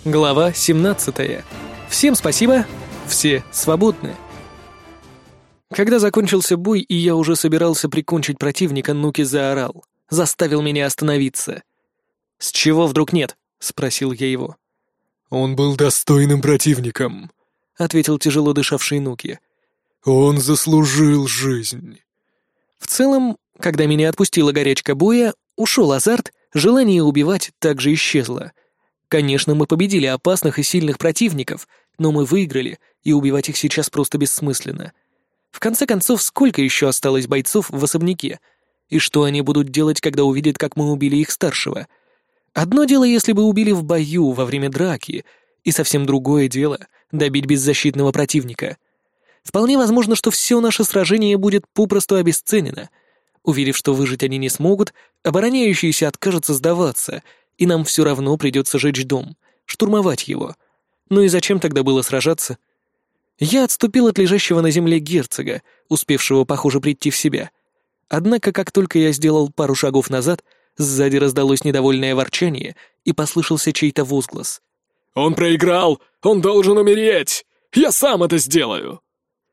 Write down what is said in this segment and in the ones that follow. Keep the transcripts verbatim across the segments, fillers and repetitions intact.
Глава семнадцатая. Всем спасибо, все свободны. Когда закончился бой, и я уже собирался прикончить противника, Нуки заорал. Заставил меня остановиться. «С чего вдруг нет?» — спросил я его. «Он был достойным противником», — ответил тяжело дышавший Нуки. «Он заслужил жизнь». В целом, когда меня отпустила горячка боя, ушел азарт, желание убивать также исчезло. Конечно, мы победили опасных и сильных противников, но мы выиграли, и убивать их сейчас просто бессмысленно. В конце концов, сколько еще осталось бойцов в особняке? И что они будут делать, когда увидят, как мы убили их старшего? Одно дело, если бы убили в бою во время драки, и совсем другое дело — добить беззащитного противника. Вполне возможно, что все наше сражение будет попросту обесценено. Уверив, что выжить они не смогут, обороняющиеся откажутся сдаваться — и нам все равно придется жечь дом, штурмовать его. Ну и зачем тогда было сражаться? Я отступил от лежащего на земле герцога, успевшего, похоже, прийти в себя. Однако, как только я сделал пару шагов назад, сзади раздалось недовольное ворчание и послышался чей-то возглас. «Он проиграл! Он должен умереть! Я сам это сделаю!»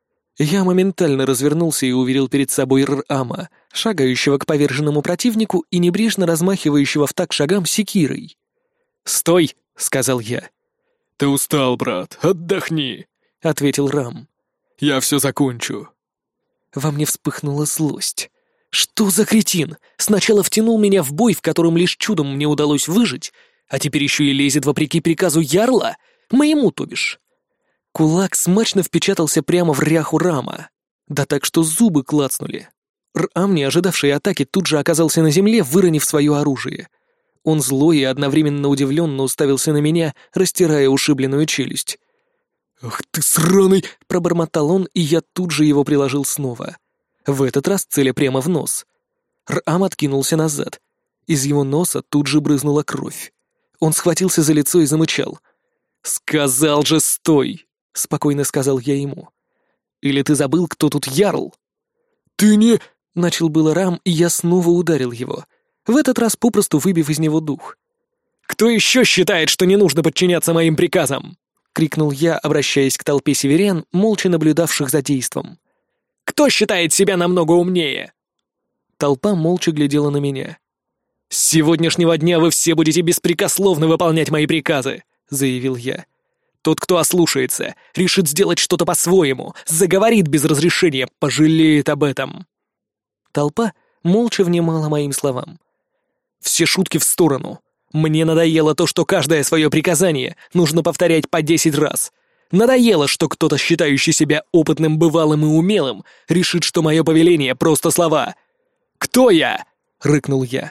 Я моментально развернулся и увидел перед собой Р-Ама, шагающего к поверженному противнику и небрежно размахивающего в такт шагам секирой. «Стой!» — сказал я. «Ты устал, брат, отдохни», — ответил Рам. «Я все закончу». Во мне вспыхнула злость. Что за кретин? Сначала втянул меня в бой, в котором лишь чудом мне удалось выжить, а теперь еще и лезет вопреки приказу Ярла? Моему, то бишь. Кулак смачно впечатался прямо в ряху Рама. Да так, что зубы клацнули. Рам, не ожидавший атаки, тут же оказался на земле, выронив свое оружие. Он злой и одновременно удивленно уставился на меня, растирая ушибленную челюсть. «Ах ты сраный!» — пробормотал он, и я тут же его приложил снова. В этот раз целя прямо в нос. Рам откинулся назад. Из его носа тут же брызнула кровь. Он схватился за лицо и замычал. «Сказал же, стой!» — спокойно сказал я ему. «Или ты забыл, кто тут ярл?» «Ты не...» — начал было Рам, и я снова ударил его, в этот раз попросту выбив из него дух. «Кто еще считает, что не нужно подчиняться моим приказам?» — крикнул я, обращаясь к толпе северян, молча наблюдавших за действом. «Кто считает себя намного умнее?» Толпа молча глядела на меня. «С сегодняшнего дня вы все будете беспрекословно выполнять мои приказы», — заявил я. «Тот, кто ослушается, решит сделать что-то по-своему, заговорит без разрешения, пожалеет об этом». Толпа молча внимала моим словам. «Все шутки в сторону. Мне надоело то, что каждое свое приказание нужно повторять по десять раз. Надоело, что кто-то, считающий себя опытным, бывалым и умелым, решит, что мое повеление — просто слова. Кто я?» — рыкнул я.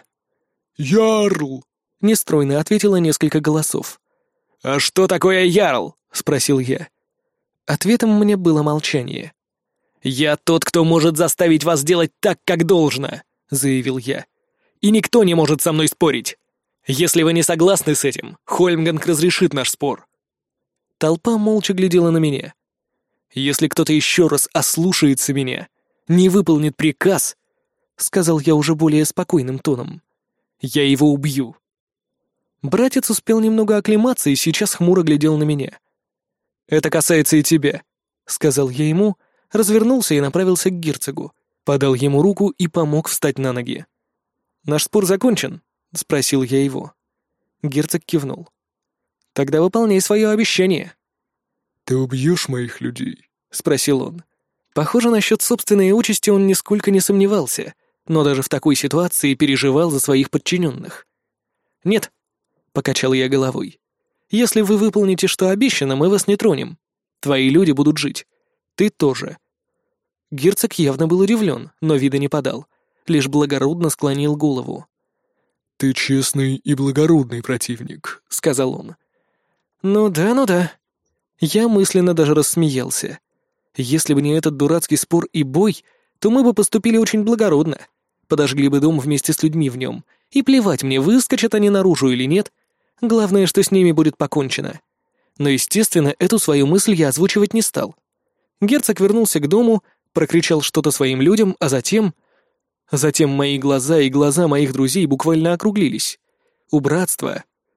«Ярл!» — нестройно ответило несколько голосов. «А что такое ярл?» — спросил я. Ответом мне было молчание. «Я тот, кто может заставить вас делать так, как должно», — заявил я. «И никто не может со мной спорить. Если вы не согласны с этим, Хольмганг разрешит наш спор». Толпа молча глядела на меня. «Если кто-то еще раз ослушается меня, не выполнит приказ», — сказал я уже более спокойным тоном, — «я его убью». Братец успел немного оклематься и сейчас хмуро глядел на меня. «Это касается и тебя», — сказал я ему, развернулся и направился к герцогу, подал ему руку и помог встать на ноги. «Наш спор закончен?» — спросил я его. Герцог кивнул. «Тогда выполняй свое обещание». «Ты убьешь моих людей?» — спросил он. Похоже, насчет собственной участи он нисколько не сомневался, но даже в такой ситуации переживал за своих подчиненных. «Нет», — покачал я головой. «Если вы выполните, что обещано, мы вас не тронем. Твои люди будут жить. Ты тоже». Герцог явно был удивлен, но вида не подал, лишь благородно склонил голову. «Ты честный и благородный противник», — сказал он. «Ну да, ну да». Я мысленно даже рассмеялся. Если бы не этот дурацкий спор и бой, то мы бы поступили очень благородно. Подожгли бы дом вместе с людьми в нем. И плевать мне, выскочат они наружу или нет. Главное, что с ними будет покончено. Но, естественно, эту свою мысль я озвучивать не стал. Герцог вернулся к дому, прокричал что-то своим людям, а затем... Затем мои глаза и глаза моих друзей буквально округлились. У братства,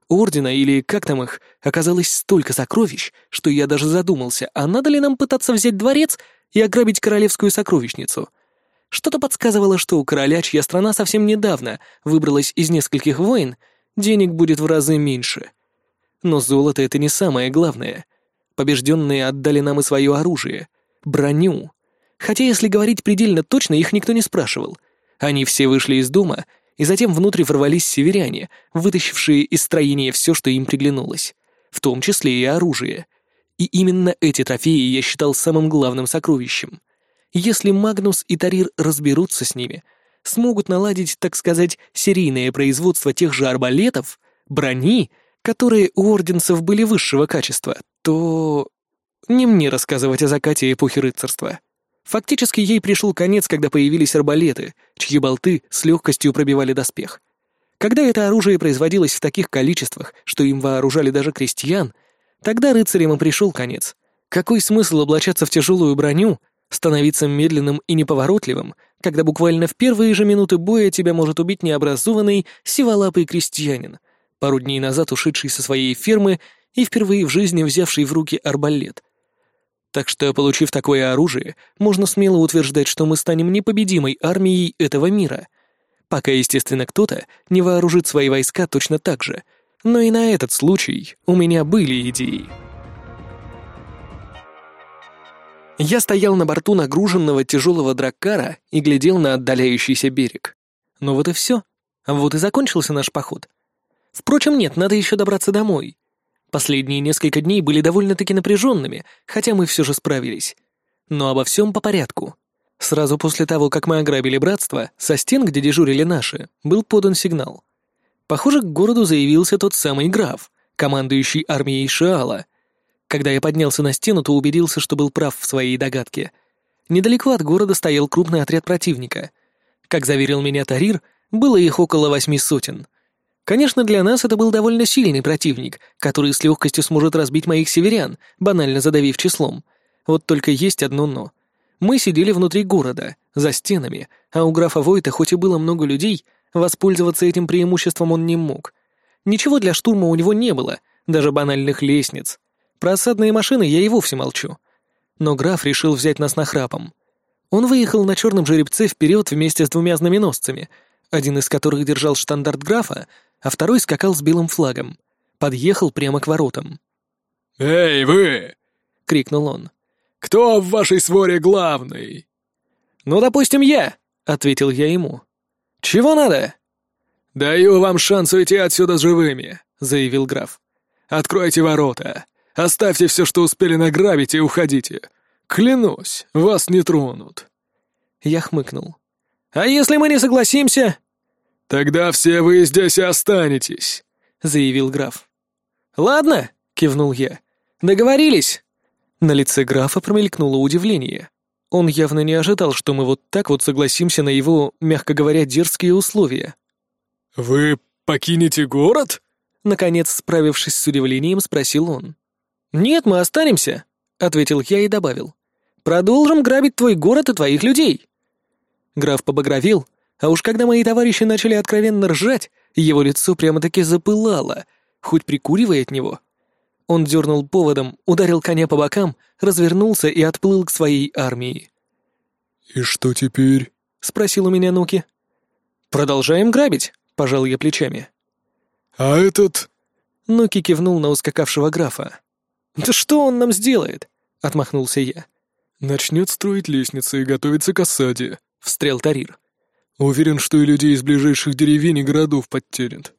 Ордена, или как там их, оказалось столько сокровищ, что я даже задумался, а надо ли нам пытаться взять дворец и ограбить королевскую сокровищницу. Что-то подсказывало, что у короля, чья страна совсем недавно выбралась из нескольких войн, денег будет в разы меньше. Но золото — это не самое главное. Побежденные отдали нам и свое оружие, броню. Хотя, если говорить предельно точно, их никто не спрашивал. Они все вышли из дома, и затем внутрь ворвались северяне, вытащившие из строения все, что им приглянулось, в том числе и оружие. И именно эти трофеи я считал самым главным сокровищем. Если Магнус и Тарир разберутся с ними, смогут наладить, так сказать, серийное производство тех же арбалетов, брони, которые у орденцев были высшего качества, то... Не мне рассказывать о закате эпохи рыцарства. Фактически ей пришел конец, когда появились арбалеты, чьи болты с легкостью пробивали доспех. Когда это оружие производилось в таких количествах, что им вооружали даже крестьян, тогда рыцарям и пришел конец. Какой смысл облачаться в тяжелую броню, становиться медленным и неповоротливым, когда буквально в первые же минуты боя тебя может убить необразованный сиволапый крестьянин, пару дней назад ушедший со своей фермы и впервые в жизни взявший в руки арбалет? Так что, получив такое оружие, можно смело утверждать, что мы станем непобедимой армией этого мира. Пока, естественно, кто-то не вооружит свои войска точно так же. Но и на этот случай у меня были идеи. Я стоял на борту нагруженного тяжелого драккара и глядел на отдаляющийся берег. Ну вот и все. Вот и закончился наш поход. Впрочем, нет, надо еще добраться домой. Последние несколько дней были довольно-таки напряженными, хотя мы все же справились. Но обо всем по порядку. Сразу после того, как мы ограбили братство, со стен, где дежурили наши, был подан сигнал. Похоже, к городу заявился тот самый граф, командующий армией Шиала. Когда я поднялся на стену, то убедился, что был прав в своей догадке. Недалеко от города стоял крупный отряд противника. Как заверил меня Тарир, было их около восьми сотен. Конечно, для нас это был довольно сильный противник, который с легкостью сможет разбить моих северян, банально задавив числом. Вот только есть одно «но». Мы сидели внутри города, за стенами, а у графа Войта хоть и было много людей, воспользоваться этим преимуществом он не мог. Ничего для штурма у него не было, даже банальных лестниц. Про осадные машины я и вовсе молчу. Но граф решил взять нас нахрапом. Он выехал на черном жеребце вперед вместе с двумя знаменосцами, один из которых держал штандарт графа, а второй скакал с белым флагом. Подъехал прямо к воротам. «Эй, вы!» — крикнул он. «Кто в вашей своре главный?» «Ну, допустим, я!» — ответил я ему. «Чего надо?» «Даю вам шанс уйти отсюда живыми», — заявил граф. «Откройте ворота, оставьте все, что успели награбить, и уходите. Клянусь, вас не тронут». Я хмыкнул. «А если мы не согласимся?» «Тогда все вы здесь и останетесь», — заявил граф. «Ладно», — кивнул я. «Договорились». На лице графа промелькнуло удивление. Он явно не ожидал, что мы вот так вот согласимся на его, мягко говоря, дерзкие условия. «Вы покинете город?» Наконец, справившись с удивлением, спросил он. «Нет, мы останемся», — ответил я и добавил. «Продолжим грабить твой город и твоих людей». Граф побагровел, а уж когда мои товарищи начали откровенно ржать, его лицо прямо-таки запылало, хоть прикуривай от него. Он дернул поводом, ударил коня по бокам, развернулся и отплыл к своей армии. «И что теперь?» — спросил у меня Нуки. «Продолжаем грабить», — пожал я плечами. «А этот...» — Нуки кивнул на ускакавшего графа. «Да что он нам сделает?» — отмахнулся я. «Начнет строить лестницы и готовится к осаде», — встрял Тарир. «Уверен, что и людей из ближайших деревень и городов подтянет».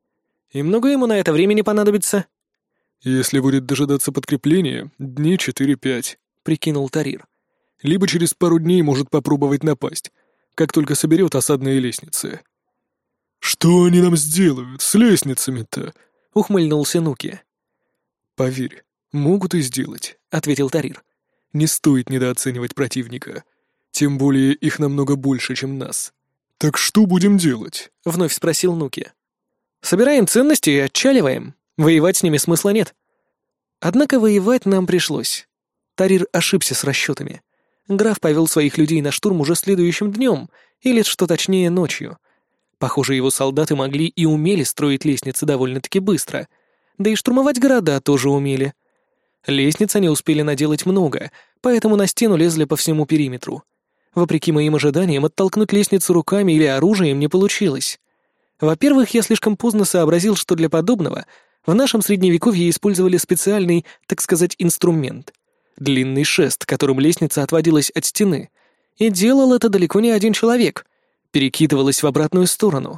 «И много ему на это времени понадобится?» «Если будет дожидаться подкрепления, дней четыре-пять», — прикинул Тарир. «Либо через пару дней может попробовать напасть, как только соберет осадные лестницы». «Что они нам сделают с лестницами-то?» — ухмыльнулся Нуки. «Поверь, могут и сделать», — ответил Тарир. «Не стоит недооценивать противника. Тем более их намного больше, чем нас». «Так что будем делать?» — вновь спросил Нуки. «Собираем ценности и отчаливаем. Воевать с ними смысла нет». Однако воевать нам пришлось. Тарир ошибся с расчетами. Граф повел своих людей на штурм уже следующим днем, или, что точнее, ночью. Похоже, его солдаты могли и умели строить лестницы довольно-таки быстро. Да и штурмовать города тоже умели. Лестниц они успели наделать много, поэтому на стену лезли по всему периметру. Вопреки моим ожиданиям, оттолкнуть лестницу руками или оружием не получилось. Во-первых, я слишком поздно сообразил, что для подобного в нашем средневековье использовали специальный, так сказать, инструмент — длинный шест, которым лестница отводилась от стены. И делал это далеко не один человек, перекидывалась в обратную сторону.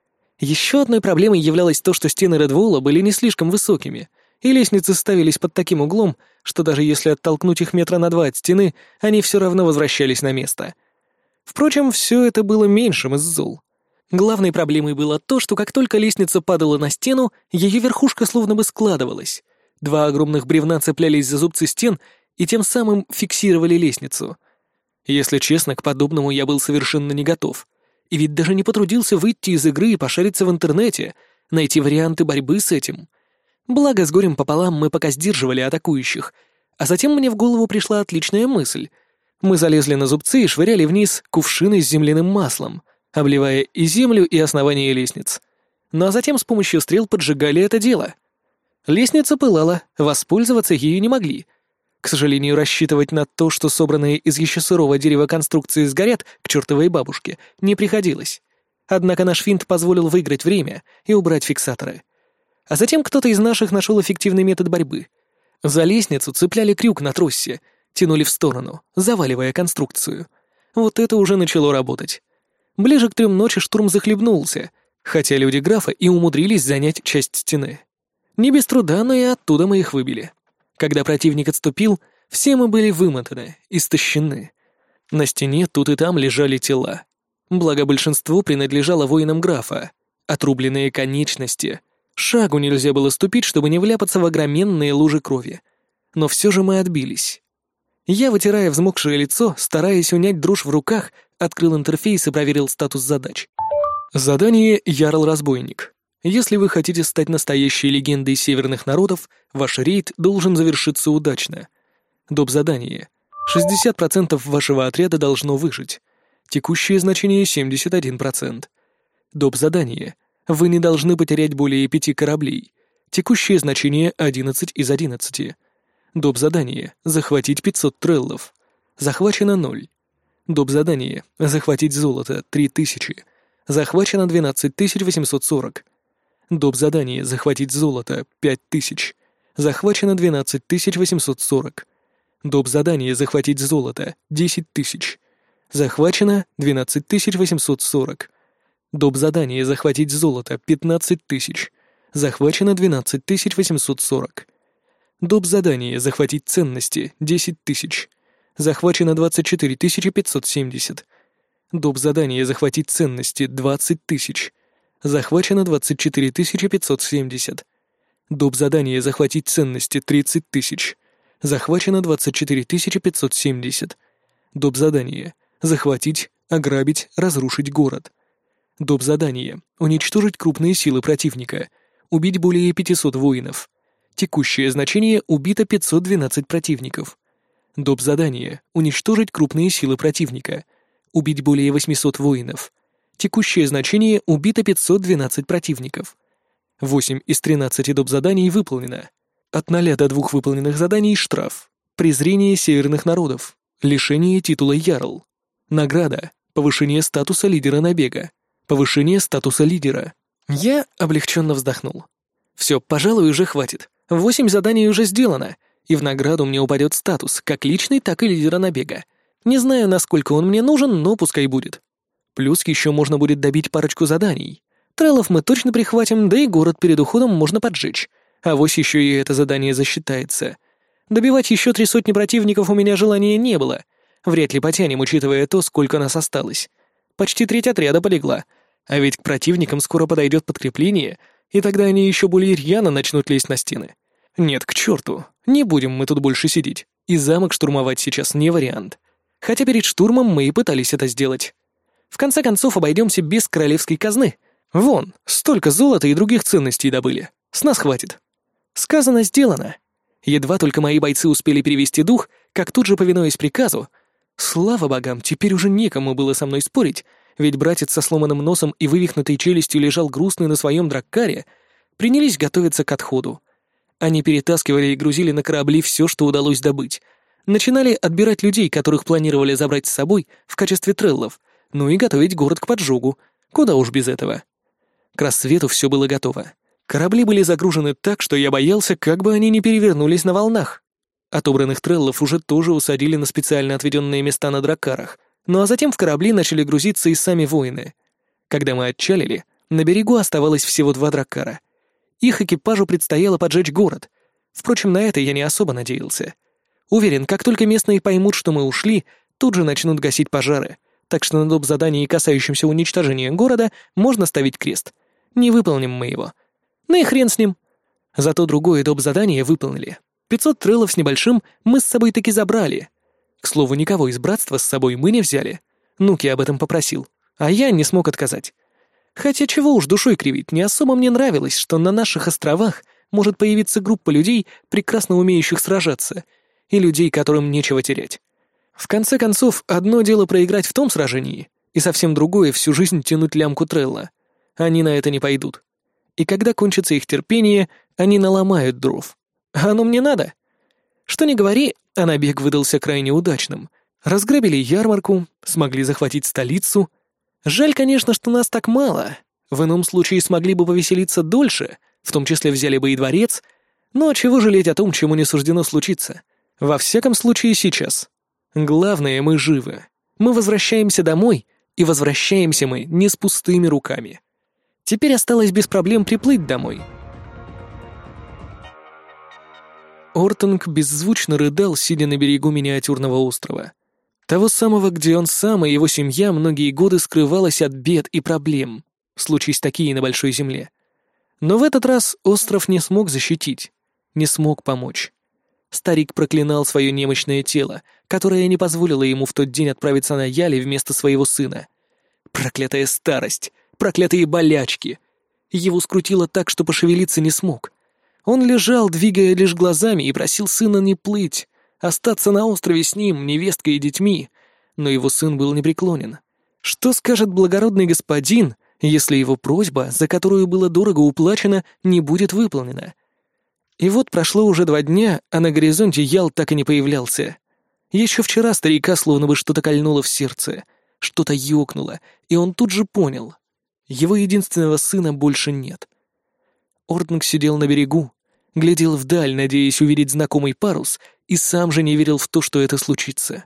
Еще одной проблемой являлось то, что стены Редволла были не слишком высокими, и лестницы ставились под таким углом, что даже если оттолкнуть их метра на два от стены, они все равно возвращались на место. Впрочем, все это было меньшим из зол. Главной проблемой было то, что как только лестница падала на стену, ее верхушка словно бы складывалась. Два огромных бревна цеплялись за зубцы стен и тем самым фиксировали лестницу. Если честно, к подобному я был совершенно не готов. И ведь даже не потрудился выйти из игры и пошариться в интернете, найти варианты борьбы с этим. Благо, с горем пополам мы пока сдерживали атакующих, а затем мне в голову пришла отличная мысль. Мы залезли на зубцы и швыряли вниз кувшины с земляным маслом, обливая и землю, и основание лестниц. Ну а затем с помощью стрел поджигали это дело. Лестница пылала, воспользоваться ею не могли. К сожалению, рассчитывать на то, что собранные из еще сырого дерева конструкции сгорят к чертовой бабушке, не приходилось. Однако наш финт позволил выиграть время и убрать фиксаторы. А затем кто-то из наших нашел эффективный метод борьбы. За лестницу цепляли крюк на тросе, тянули в сторону, заваливая конструкцию. Вот это уже начало работать. Ближе к трем ночи штурм захлебнулся, хотя люди графа и умудрились занять часть стены. Не без труда, но и оттуда мы их выбили. Когда противник отступил, все мы были вымотаны, истощены. На стене тут и там лежали тела. Благо большинство принадлежало воинам графа. Отрубленные конечности. Шагу нельзя было ступить, чтобы не вляпаться в огроменные лужи крови. Но все же мы отбились. Я, вытирая взмокшее лицо, стараясь унять дрожь в руках, открыл интерфейс и проверил статус задач. Задание «Ярл-разбойник». Если вы хотите стать настоящей легендой северных народов, ваш рейд должен завершиться удачно. Доп. Задание. шестьдесят процентов вашего отряда должно выжить. Текущее значение семьдесят один процент. Доп. Задание. Вы не должны потерять более пяти кораблей. Текущее значение одиннадцать из одиннадцати. Доп. Задание. Захватить пятьсот треллов. Захвачено ноль. Доп. Задание. Захватить золото три тысячи. Захвачено двенадцать тысяч восемьсот сорок. Доп. Задание «Захватить золото» — пять тысяч. Захвачено двенадцать тысяч восемьсот сорок. Доп. Задание «Захватить золото» — десять тысяч. Захвачено двенадцать тысяч восемьсот сорок. Доп. Задание «Захватить золото» — пятнадцать тысяч. Захвачено двенадцать тысяч восемьсот сорок. Доп. Задание «Захватить ценности» — десять тысяч. Захвачено двадцать четыре тысячи пятьсот семьдесят. Доп. Задание «Захватить ценности» — двадцать тысяч. Захвачено двадцать четыре тысячи пятьсот семьдесят. Доп. Задание «Захватить ценности» — тридцать тысяч. Захвачено двадцать четыре тысячи пятьсот семьдесят. Доп. Задание «Захватить, ограбить, разрушить город». Доп. Задание «Уничтожить крупные силы противника». Убить более пятисот воинов. Текущее значение «Убито пятьсот двенадцать противников». Доп. Задание «Уничтожить крупные силы противника». Убить более восьмисот воинов. Текущее значение «Убито пятьсот двенадцать противников». восемь из тринадцати доп. Заданий выполнено. От ноля до двух выполненных заданий штраф. Презрение северных народов. Лишение титула Ярл. Награда. Повышение статуса лидера набега. Повышение статуса лидера. Я облегченно вздохнул. Все, пожалуй, уже хватит. Восемь заданий уже сделано, и в награду мне упадет статус, как личный, так и лидера набега. Не знаю, насколько он мне нужен, но пускай будет. Плюс еще можно будет добить парочку заданий. Треллов мы точно прихватим, да и город перед уходом можно поджечь. Авось еще и это задание засчитается. Добивать еще три сотни противников у меня желания не было. Вряд ли потянем, учитывая то, сколько нас осталось. Почти треть отряда полегла. А ведь к противникам скоро подойдет подкрепление, и тогда они еще более рьяно начнут лезть на стены. Нет, к черту. Не будем мы тут больше сидеть. И замок штурмовать сейчас не вариант. Хотя перед штурмом мы и пытались это сделать. В конце концов, обойдемся без королевской казны. Вон, столько золота и других ценностей добыли. С нас хватит. Сказано, сделано. Едва только мои бойцы успели перевести дух, как тут же, повинуясь приказу, слава богам, теперь уже некому было со мной спорить, ведь братец со сломанным носом и вывихнутой челюстью лежал грустный на своем драккаре, принялись готовиться к отходу. Они перетаскивали и грузили на корабли все, что удалось добыть. Начинали отбирать людей, которых планировали забрать с собой в качестве треллов, ну и готовить город к поджогу. Куда уж без этого. К рассвету все было готово. Корабли были загружены так, что я боялся, как бы они не перевернулись на волнах. Отобранных треллов уже тоже усадили на специально отведенные места на драккарах, ну а затем в корабли начали грузиться и сами воины. Когда мы отчалили, на берегу оставалось всего два драккара. Их экипажу предстояло поджечь город. Впрочем, на это я не особо надеялся. Уверен, как только местные поймут, что мы ушли, тут же начнут гасить пожары, так что на доп. Задании, касающемся уничтожения города, можно ставить крест. Не выполним мы его. Ну и хрен с ним. Зато другое доп. Задание выполнили. пятьсот треллов с небольшим мы с собой таки забрали. К слову, никого из братства с собой мы не взяли. Нуки об этом попросил, а я не смог отказать. Хотя чего уж душой кривить, не особо мне нравилось, что на наших островах может появиться группа людей, прекрасно умеющих сражаться, и людей, которым нечего терять. В конце концов, одно дело проиграть в том сражении, и совсем другое — всю жизнь тянуть лямку трелла. Они на это не пойдут. И когда кончится их терпение, они наломают дров. А оно мне надо? Что ни говори, а набег выдался крайне удачным. Разграбили ярмарку, смогли захватить столицу. Жаль, конечно, что нас так мало. В ином случае смогли бы повеселиться дольше, в том числе взяли бы и дворец. Но чего жалеть о том, чему не суждено случиться? Во всяком случае, сейчас. Главное, мы живы. Мы возвращаемся домой, и возвращаемся мы не с пустыми руками. Теперь осталось без проблем приплыть домой. Ортонг беззвучно рыдал, сидя на берегу миниатюрного острова. Того самого, где он сам и его семья многие годы скрывалась от бед и проблем, случись такие на Большой Земле. Но в этот раз остров не смог защитить, не смог помочь. Старик проклинал свое немощное тело, которое не позволило ему в тот день отправиться на Яли вместо своего сына. Проклятая старость, проклятые болячки. Его скрутило так, что пошевелиться не смог. Он лежал, двигая лишь глазами, и просил сына не плыть, остаться на острове с ним, невесткой и детьми. Но его сын был непреклонен. Что скажет благородный господин, если его просьба, за которую было дорого уплачено, не будет выполнена? И вот прошло уже два дня, а на горизонте Ял так и не появлялся. Еще вчера старика словно бы что-то кольнуло в сердце, что-то ёкнуло, и он тут же понял. Его единственного сына больше нет. Ортонг сидел на берегу, глядел вдаль, надеясь увидеть знакомый парус, и сам же не верил в то, что это случится.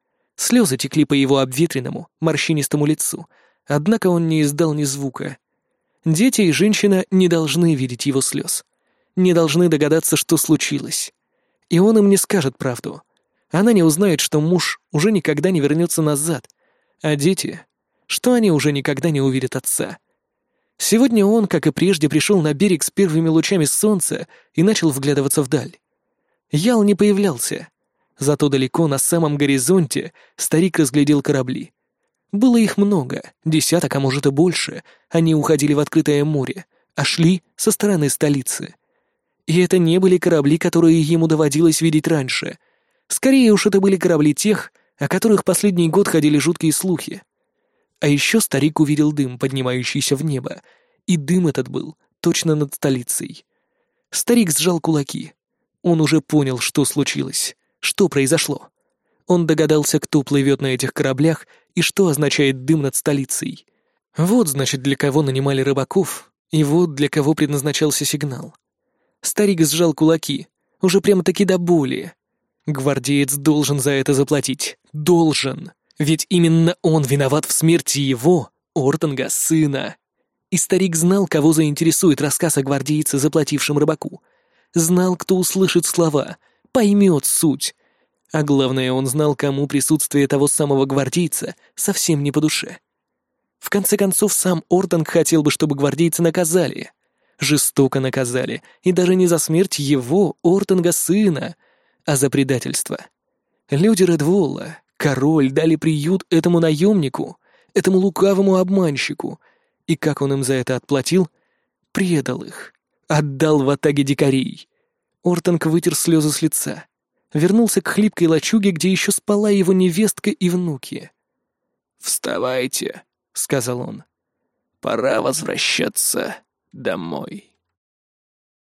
Слезы текли по его обветренному, морщинистому лицу, однако он не издал ни звука. Дети и женщина не должны видеть его слез. Не должны догадаться, что случилось. И он им не скажет правду. Она не узнает, что муж уже никогда не вернется назад, а дети, что они уже никогда не увидят отца. Сегодня он, как и прежде, пришел на берег с первыми лучами солнца и начал вглядываться вдаль. Ял не появлялся. Зато далеко на самом горизонте старик разглядел корабли. Было их много, десяток, а может и больше. Они уходили в открытое море, а шли со стороны столицы. И это не были корабли, которые ему доводилось видеть раньше. Скорее уж это были корабли тех, о которых последний год ходили жуткие слухи. А еще старик увидел дым, поднимающийся в небо, и дым этот был точно над столицей. Старик сжал кулаки. Он уже понял, что случилось, что произошло. Он догадался, кто плывет на этих кораблях и что означает дым над столицей. Вот, значит, для кого нанимали рыбаков, и вот для кого предназначался сигнал. Старик сжал кулаки, уже прямо-таки до боли. Гвардеец должен за это заплатить. Должен. Ведь именно он виноват в смерти его, Ортонга, сына. И старик знал, кого заинтересует рассказ о гвардейце, заплатившем рыбаку. Знал, кто услышит слова, поймет суть. А главное, он знал, кому присутствие того самого гвардейца совсем не по душе. В конце концов, сам Ортонг хотел бы, чтобы гвардейца наказали. Жестоко наказали, и даже не за смерть его, Ортонга, сына, а за предательство. Люди Редволла, король, дали приют этому наемнику, этому лукавому обманщику, и как он им за это отплатил? Предал их, отдал в атаге дикарей. Ортонг вытер слезы с лица, вернулся к хлипкой лачуге, где еще спала его невестка и внуки. «Вставайте», сказал он. «Пора возвращаться домой».